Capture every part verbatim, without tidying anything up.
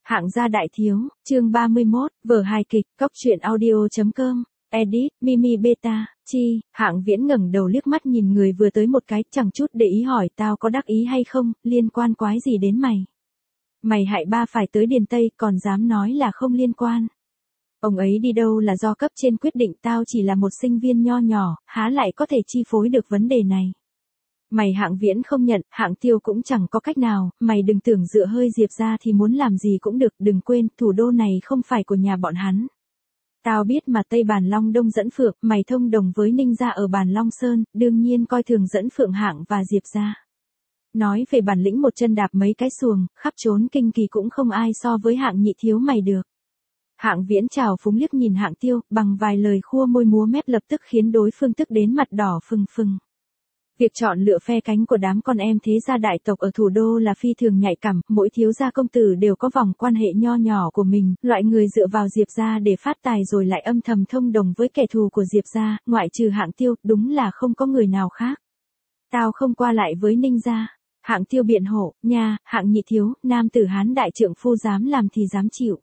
Hạng gia đại thiếu, chương ba mươi mốt, vở hài kịch, cóc truyện audio.com, edit, Mimi Beta, chi, Hạng Viễn ngẩng đầu liếc mắt nhìn người vừa tới một cái, chẳng chút để ý hỏi tao có đắc ý hay không, liên quan quái gì đến mày. Mày hại ba phải tới Điền Tây còn dám nói là không liên quan. Ông ấy đi đâu là do cấp trên quyết định, tao chỉ là một sinh viên nho nhỏ, há lại có thể chi phối được vấn đề này. Mày Hạng Viễn không nhận, Hạng Tiêu cũng chẳng có cách nào, mày đừng tưởng dựa hơi Diệp ra thì muốn làm gì cũng được, đừng quên, thủ đô này không phải của nhà bọn hắn. Tao biết mà Tây Bàn Long Đông dẫn Phượng, mày thông đồng với Ninh gia ở Bàn Long Sơn, đương nhiên coi thường dẫn Phượng Hạng và Diệp ra. Nói về bản lĩnh một chân đạp mấy cái xuồng, khắp trốn kinh kỳ cũng không ai so với Hạng nhị thiếu mày được. Hạng Viễn trào phúng liếc nhìn Hạng Tiêu, bằng vài lời khua môi múa mép lập tức khiến đối phương tức đến mặt đỏ phừng phừng. Việc chọn lựa phe cánh của đám con em thế gia đại tộc ở thủ đô là phi thường nhạy cảm, mỗi thiếu gia công tử đều có vòng quan hệ nho nhỏ của mình, loại người dựa vào Diệp gia để phát tài rồi lại âm thầm thông đồng với kẻ thù của Diệp gia, ngoại trừ Hạng Tiêu, đúng là không có người nào khác. Tao không qua lại với Ninh gia. Hạng Tiêu biện hộ, nha, Hạng nhị thiếu, nam tử Hán đại trượng phu dám làm thì dám chịu.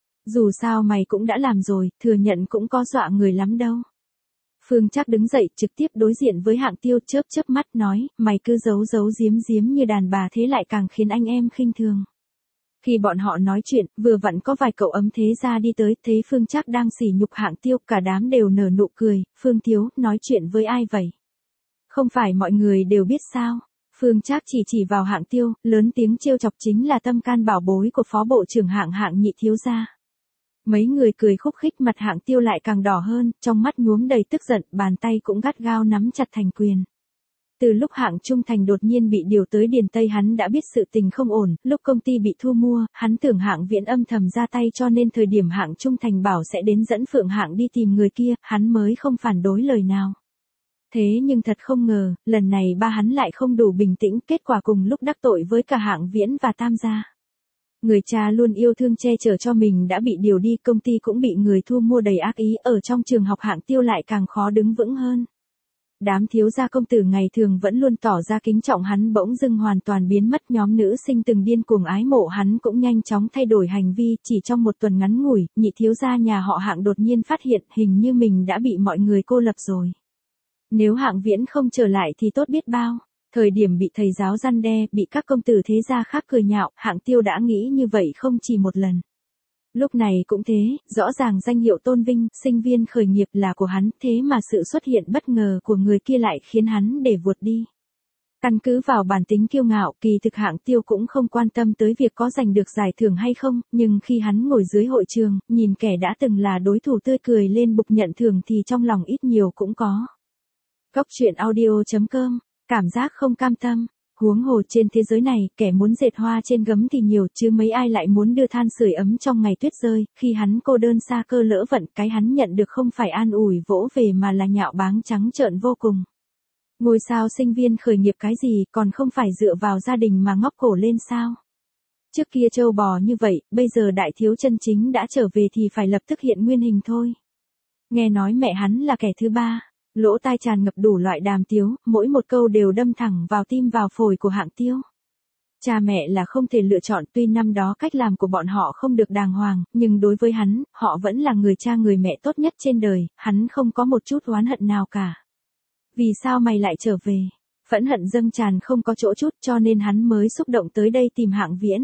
Dù sao mày cũng đã làm rồi, thừa nhận cũng có dọa người lắm đâu. Phương Trác đứng dậy, trực tiếp đối diện với Hạng Tiêu, chớp chớp mắt nói, mày cứ giấu giấu giếm giếm như đàn bà thế lại càng khiến anh em khinh thường. Khi bọn họ nói chuyện, vừa vặn có vài cậu ấm thế gia đi tới, thấy Phương Trác đang sỉ nhục Hạng Tiêu, cả đám đều nở nụ cười, Phương thiếu, nói chuyện với ai vậy? Không phải mọi người đều biết sao? Phương Trác chỉ chỉ vào Hạng Tiêu, lớn tiếng trêu chọc, chính là tâm can bảo bối của phó bộ trưởng Hạng Hạng nhị thiếu gia. Mấy người cười khúc khích, mặt Hạng Tiêu lại càng đỏ hơn, trong mắt nhuốm đầy tức giận, bàn tay cũng gắt gao nắm chặt thành quyền. Từ lúc Hạng Trung Thành đột nhiên bị điều tới Điền Tây hắn đã biết sự tình không ổn, lúc công ty bị thu mua, hắn tưởng Hạng Viễn âm thầm ra tay cho nên thời điểm Hạng Trung Thành bảo sẽ đến dẫn Phượng Hạng đi tìm người kia, hắn mới không phản đối lời nào. Thế nhưng thật không ngờ, lần này ba hắn lại không đủ bình tĩnh, kết quả cùng lúc đắc tội với cả Hạng Viễn và Tam gia. Người cha luôn yêu thương che chở cho mình đã bị điều đi, công ty cũng bị người thu mua đầy ác ý, ở trong trường học Hạng Tiêu lại càng khó đứng vững hơn. Đám thiếu gia công tử ngày thường vẫn luôn tỏ ra kính trọng hắn bỗng dưng hoàn toàn biến mất, nhóm nữ sinh từng điên cuồng ái mộ hắn cũng nhanh chóng thay đổi hành vi, chỉ trong một tuần ngắn ngủi, nhị thiếu gia nhà họ Hạng đột nhiên phát hiện hình như mình đã bị mọi người cô lập rồi. Nếu Hạng Viễn không trở lại thì tốt biết bao. Thời điểm bị thầy giáo răn đe, bị các công tử thế gia khác cười nhạo, Hạng Tiêu đã nghĩ như vậy không chỉ một lần. Lúc này cũng thế, rõ ràng danh hiệu tôn vinh, sinh viên khởi nghiệp là của hắn, thế mà sự xuất hiện bất ngờ của người kia lại khiến hắn để vụt đi. Căn cứ vào bản tính kiêu ngạo, kỳ thực Hạng Tiêu cũng không quan tâm tới việc có giành được giải thưởng hay không, nhưng khi hắn ngồi dưới hội trường, nhìn kẻ đã từng là đối thủ tươi cười lên bục nhận thưởng thì trong lòng ít nhiều cũng có. Cóc truyện audio.com, cảm giác không cam tâm, huống hồ trên thế giới này, kẻ muốn dệt hoa trên gấm thì nhiều chứ mấy ai lại muốn đưa than sưởi ấm trong ngày tuyết rơi, khi hắn cô đơn xa cơ lỡ vận, cái hắn nhận được không phải an ủi vỗ về mà là nhạo báng trắng trợn vô cùng. Ngôi sao sinh viên khởi nghiệp cái gì, còn không phải dựa vào gia đình mà ngóc cổ lên sao? Trước kia trâu bò như vậy, bây giờ đại thiếu chân chính đã trở về thì phải lập tức hiện nguyên hình thôi. Nghe nói mẹ hắn là kẻ thứ ba. Lỗ tai tràn ngập đủ loại đàm tiếu, mỗi một câu đều đâm thẳng vào tim vào phổi của Hạng Tiêu. Cha mẹ là không thể lựa chọn, tuy năm đó cách làm của bọn họ không được đàng hoàng, nhưng đối với hắn, họ vẫn là người cha người mẹ tốt nhất trên đời, hắn không có một chút oán hận nào cả. Vì sao mày lại trở về? Phẫn hận dâng tràn không có chỗ chút cho nên hắn mới xúc động tới đây tìm Hạng Viễn.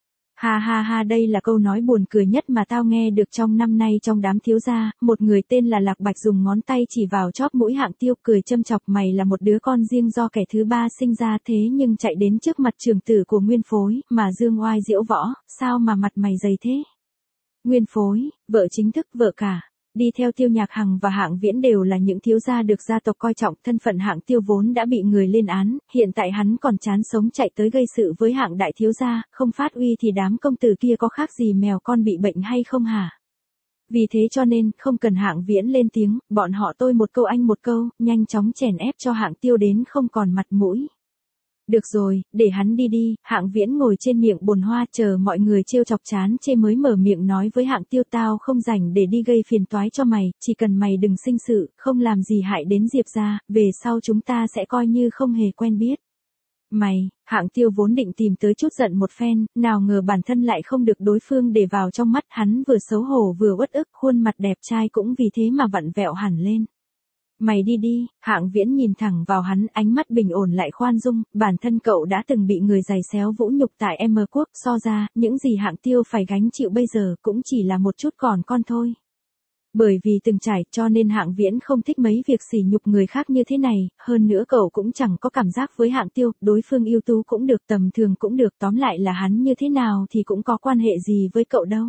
Ha ha ha, đây là câu nói buồn cười nhất mà tao nghe được trong năm nay trong đám thiếu gia, một người tên là Lạc Bạch dùng ngón tay chỉ vào chóp mũi Hạng Tiêu cười châm chọc, mày là một đứa con riêng do kẻ thứ ba sinh ra thế nhưng chạy đến trước mặt trưởng tử của Nguyên Phối, mà dương oai diễu võ, sao mà mặt mày dày thế? Nguyên Phối, vợ chính thức, vợ cả. Đi theo Tiêu Nhạc Hằng và Hạng Viễn đều là những thiếu gia được gia tộc coi trọng, thân phận Hạng Tiêu vốn đã bị người lên án, hiện tại hắn còn chán sống chạy tới gây sự với Hạng đại thiếu gia, không phát uy thì đám công tử kia có khác gì mèo con bị bệnh hay không hả? Vì thế cho nên, không cần Hạng Viễn lên tiếng, bọn họ tôi một câu anh một câu, nhanh chóng chèn ép cho Hạng Tiêu đến không còn mặt mũi. Được rồi, để hắn đi đi, Hạng Viễn ngồi trên miệng bồn hoa chờ mọi người trêu chọc chán chê mới mở miệng nói với Hạng Tiêu, tao không rảnh để đi gây phiền toái cho mày, chỉ cần mày đừng sinh sự, không làm gì hại đến Diệp gia, về sau chúng ta sẽ coi như không hề quen biết. Mày, Hạng Tiêu vốn định tìm tới chút giận một phen, nào ngờ bản thân lại không được đối phương để vào trong mắt, hắn vừa xấu hổ vừa uất ức, khuôn mặt đẹp trai cũng vì thế mà vặn vẹo hẳn lên. Mày đi đi, Hạng Viễn nhìn thẳng vào hắn, ánh mắt bình ổn lại khoan dung, bản thân cậu đã từng bị người giày xéo vũ nhục tại M quốc, so ra, những gì Hạng Tiêu phải gánh chịu bây giờ cũng chỉ là một chút còn con thôi. Bởi vì từng trải cho nên Hạng Viễn không thích mấy việc sỉ nhục người khác như thế này, hơn nữa cậu cũng chẳng có cảm giác với Hạng Tiêu, đối phương ưu tú cũng được, tầm thường cũng được, tóm lại là hắn như thế nào thì cũng có quan hệ gì với cậu đâu.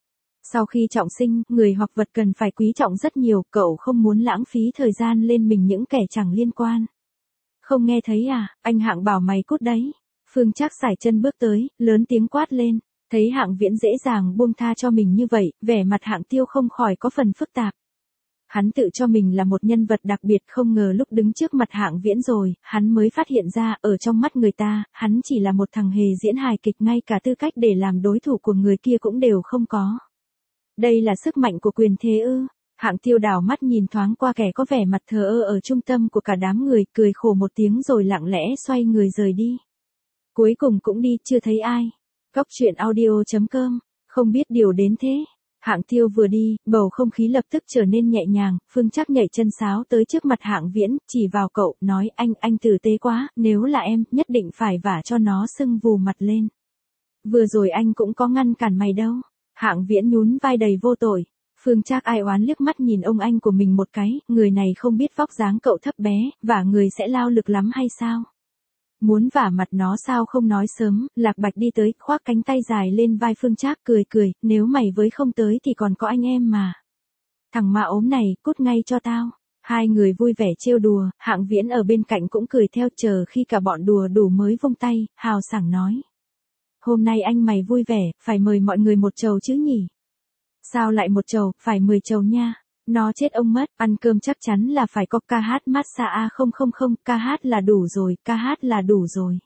Sau khi trọng sinh, người hoặc vật cần phải quý trọng rất nhiều, cậu không muốn lãng phí thời gian lên mình những kẻ chẳng liên quan. Không nghe thấy à, anh Hạng bảo mày cút đấy. Phương Trác sải chân bước tới, lớn tiếng quát lên. Thấy Hạng Viễn dễ dàng buông tha cho mình như vậy, vẻ mặt Hạng Tiêu không khỏi có phần phức tạp. Hắn tự cho mình là một nhân vật đặc biệt, không ngờ lúc đứng trước mặt Hạng Viễn rồi, hắn mới phát hiện ra, ở trong mắt người ta, hắn chỉ là một thằng hề diễn hài kịch, ngay cả tư cách để làm đối thủ của người kia cũng đều không có. Đây là sức mạnh của quyền thế ư? Hạng Tiêu đảo mắt nhìn thoáng qua kẻ có vẻ mặt thờ ơ ở trung tâm của cả đám người, cười khổ một tiếng rồi lặng lẽ xoay người rời đi. Cuối cùng cũng đi, chưa thấy ai. Cóc truyện audio chấm com, không biết điều đến thế. Hạng Tiêu vừa đi, bầu không khí lập tức trở nên nhẹ nhàng, Phương Trác nhảy chân sáo tới trước mặt Hạng Viễn, chỉ vào cậu, nói anh, anh tử tế quá, nếu là em, nhất định phải vả cho nó sưng vù mặt lên. Vừa rồi anh cũng có ngăn cản mày đâu. Hạng Viễn nhún vai đầy vô tội. Phương Trác ai oán liếc mắt nhìn ông anh của mình một cái, người này không biết vóc dáng cậu thấp bé, vả người sẽ lao lực lắm hay sao? Muốn vả mặt nó sao không nói sớm, Lạc Bạch đi tới, khoác cánh tay dài lên vai Phương Trác cười cười, nếu mày với không tới thì còn có anh em mà. Thằng ma ốm này, cút ngay cho tao. Hai người vui vẻ trêu đùa, Hạng Viễn ở bên cạnh cũng cười theo, chờ khi cả bọn đùa đủ mới vung tay, hào sảng nói. Hôm nay anh mày vui vẻ, phải mời mọi người một chầu chứ nhỉ? Sao lại một chầu, phải mười chầu nha. Nó chết ông mất, ăn cơm chắc chắn là phải có ca hát massage a không không không, ca hát là đủ rồi, ca hát là đủ rồi.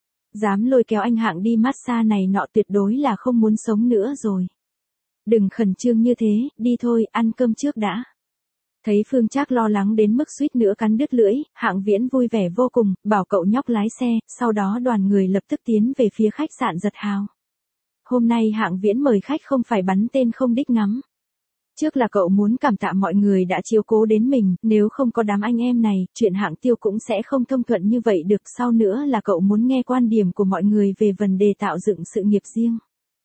Dám lôi kéo anh Hạng đi massage này nọ tuyệt đối là không muốn sống nữa rồi. Đừng khẩn trương như thế, đi thôi, ăn cơm trước đã. Thấy Phương Trác lo lắng đến mức suýt nữa cắn đứt lưỡi, Hạng Viễn vui vẻ vô cùng, bảo cậu nhóc lái xe, sau đó đoàn người lập tức tiến về phía khách sạn Giật Hào. Hôm nay Hạng Viễn mời khách không phải bắn tên không đích ngắm. Trước là cậu muốn cảm tạ mọi người đã chiếu cố đến mình, nếu không có đám anh em này, chuyện Hạng Tiêu cũng sẽ không thông thuận như vậy được. Sau nữa là cậu muốn nghe quan điểm của mọi người về vấn đề tạo dựng sự nghiệp riêng.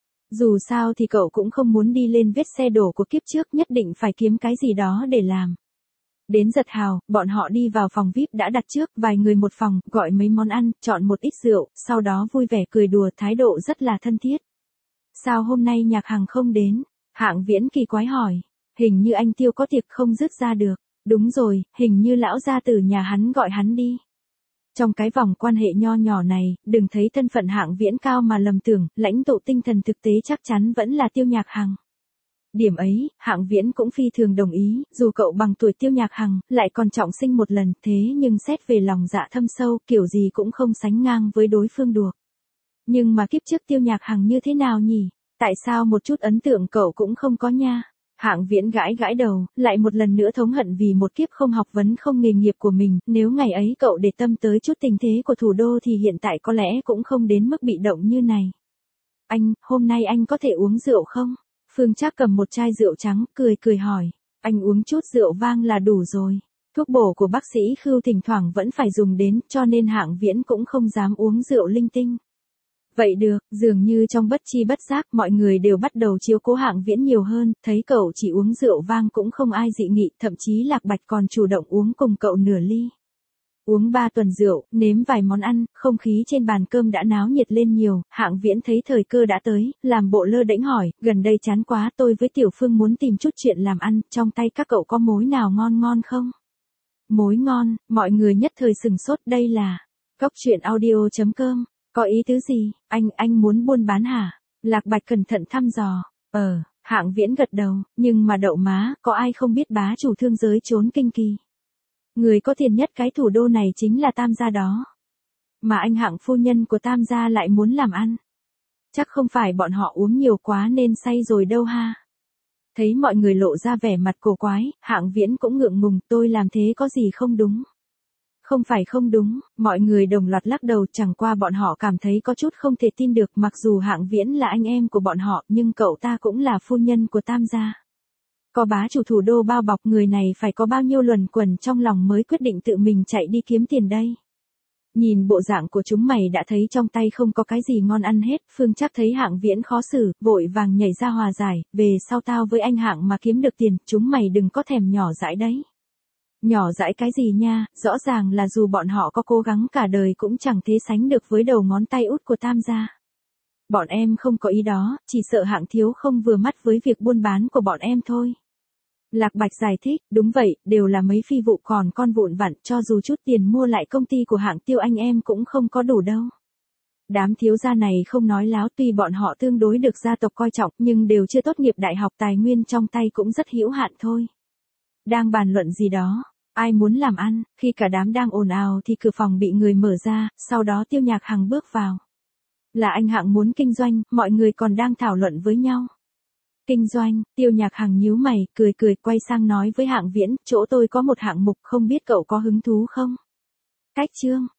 Dù sao thì cậu cũng không muốn đi lên vết xe đổ của kiếp trước, nhất định phải kiếm cái gì đó để làm. Đến Giật Hào, bọn họ đi vào phòng vi ai pi đã đặt trước, vài người một phòng, gọi mấy món ăn, chọn một ít rượu, sau đó vui vẻ cười đùa, thái độ rất là thân thiết. Sao hôm nay Nhạc Hằng không đến? Hạng Viễn kỳ quái hỏi. Hình như anh Tiêu có tiệc không dứt ra được. Đúng rồi, hình như lão gia tử nhà hắn gọi hắn đi. Trong cái vòng quan hệ nho nhỏ này, đừng thấy thân phận Hạng Viễn cao mà lầm tưởng, lãnh tụ tinh thần thực tế chắc chắn vẫn là Tiêu Nhạc Hằng. Điểm ấy, Hạng Viễn cũng phi thường đồng ý, dù cậu bằng tuổi Tiêu Nhạc Hằng, lại còn trọng sinh một lần, thế nhưng xét về lòng dạ thâm sâu, kiểu gì cũng không sánh ngang với đối phương được. Nhưng mà kiếp trước Tiêu Nhạc Hằng như thế nào nhỉ? Tại sao một chút ấn tượng cậu cũng không có nha? Hạng Viễn gãi gãi đầu, lại một lần nữa thống hận vì một kiếp không học vấn không nghề nghiệp của mình, nếu ngày ấy cậu để tâm tới chút tình thế của thủ đô thì hiện tại có lẽ cũng không đến mức bị động như này. Anh, hôm nay anh có thể uống rượu không? Phương Trác cầm một chai rượu trắng, cười cười hỏi. Anh uống chút rượu vang là đủ rồi. Thuốc bổ của bác sĩ Khưu thỉnh thoảng vẫn phải dùng đến, cho nên Hạng Viễn cũng không dám uống rượu linh tinh. Vậy được, dường như trong bất chi bất giác mọi người đều bắt đầu chiếu cố Hạng Viễn nhiều hơn, thấy cậu chỉ uống rượu vang cũng không ai dị nghị, thậm chí Lạc Bạch còn chủ động uống cùng cậu nửa ly. Uống ba tuần rượu, nếm vài món ăn, không khí trên bàn cơm đã náo nhiệt lên nhiều, Hạng Viễn thấy thời cơ đã tới, làm bộ lơ đễnh hỏi, gần đây chán quá, tôi với Tiểu Phương muốn tìm chút chuyện làm ăn, trong tay các cậu có mối nào ngon ngon không? Mối ngon, mọi người nhất thời sừng sốt, đây là cóc truyện audio chấm com. Có ý tứ gì, anh, anh muốn buôn bán hả? Lạc Bạch cẩn thận thăm dò. Ờ, Hạng Viễn gật đầu, nhưng mà đậu má, có ai không biết bá chủ thương giới trốn kinh kỳ. Người có tiền nhất cái thủ đô này chính là Tam gia đó. Mà anh Hạng phu nhân của Tam gia lại muốn làm ăn. Chắc không phải bọn họ uống nhiều quá nên say rồi đâu ha. Thấy mọi người lộ ra vẻ mặt cổ quái, Hạng Viễn cũng ngượng ngùng, tôi làm thế có gì không đúng. Không phải không đúng, mọi người đồng loạt lắc đầu, chẳng qua bọn họ cảm thấy có chút không thể tin được, mặc dù Hạng Viễn là anh em của bọn họ, nhưng cậu ta cũng là phu nhân của Tam gia. Có bá chủ thủ đô bao bọc, người này phải có bao nhiêu luẩn quẩn trong lòng mới quyết định tự mình chạy đi kiếm tiền đây. Nhìn bộ dạng của chúng mày đã thấy trong tay không có cái gì ngon ăn hết, Phương Trác thấy Hạng Viễn khó xử, vội vàng nhảy ra hòa giải, về sau tao với anh Hạng mà kiếm được tiền, chúng mày đừng có thèm nhỏ dãi đấy. Nhỏ dãi cái gì nha, rõ ràng là dù bọn họ có cố gắng cả đời cũng chẳng thế sánh được với đầu ngón tay út của Tam gia. Bọn em không có ý đó, chỉ sợ Hạng thiếu không vừa mắt với việc buôn bán của bọn em thôi. Lạc Bạch giải thích, đúng vậy, đều là mấy phi vụ còn con vụn vặt, cho dù chút tiền mua lại công ty của Hạng Tiêu anh em cũng không có đủ đâu. Đám thiếu gia này không nói láo, tuy bọn họ tương đối được gia tộc coi trọng nhưng đều chưa tốt nghiệp đại học, tài nguyên trong tay cũng rất hữu hạn thôi. Đang bàn luận gì đó, ai muốn làm ăn, khi cả đám đang ồn ào thì cửa phòng bị người mở ra, sau đó Tiêu Nhạc Hằng bước vào. Là anh Hạng muốn kinh doanh, mọi người còn đang thảo luận với nhau. Kinh doanh, Tiêu Nhạc Hằng nhíu mày, cười cười quay sang nói với Hạng Viễn, chỗ tôi có một hạng mục không biết cậu có hứng thú không? Cách chương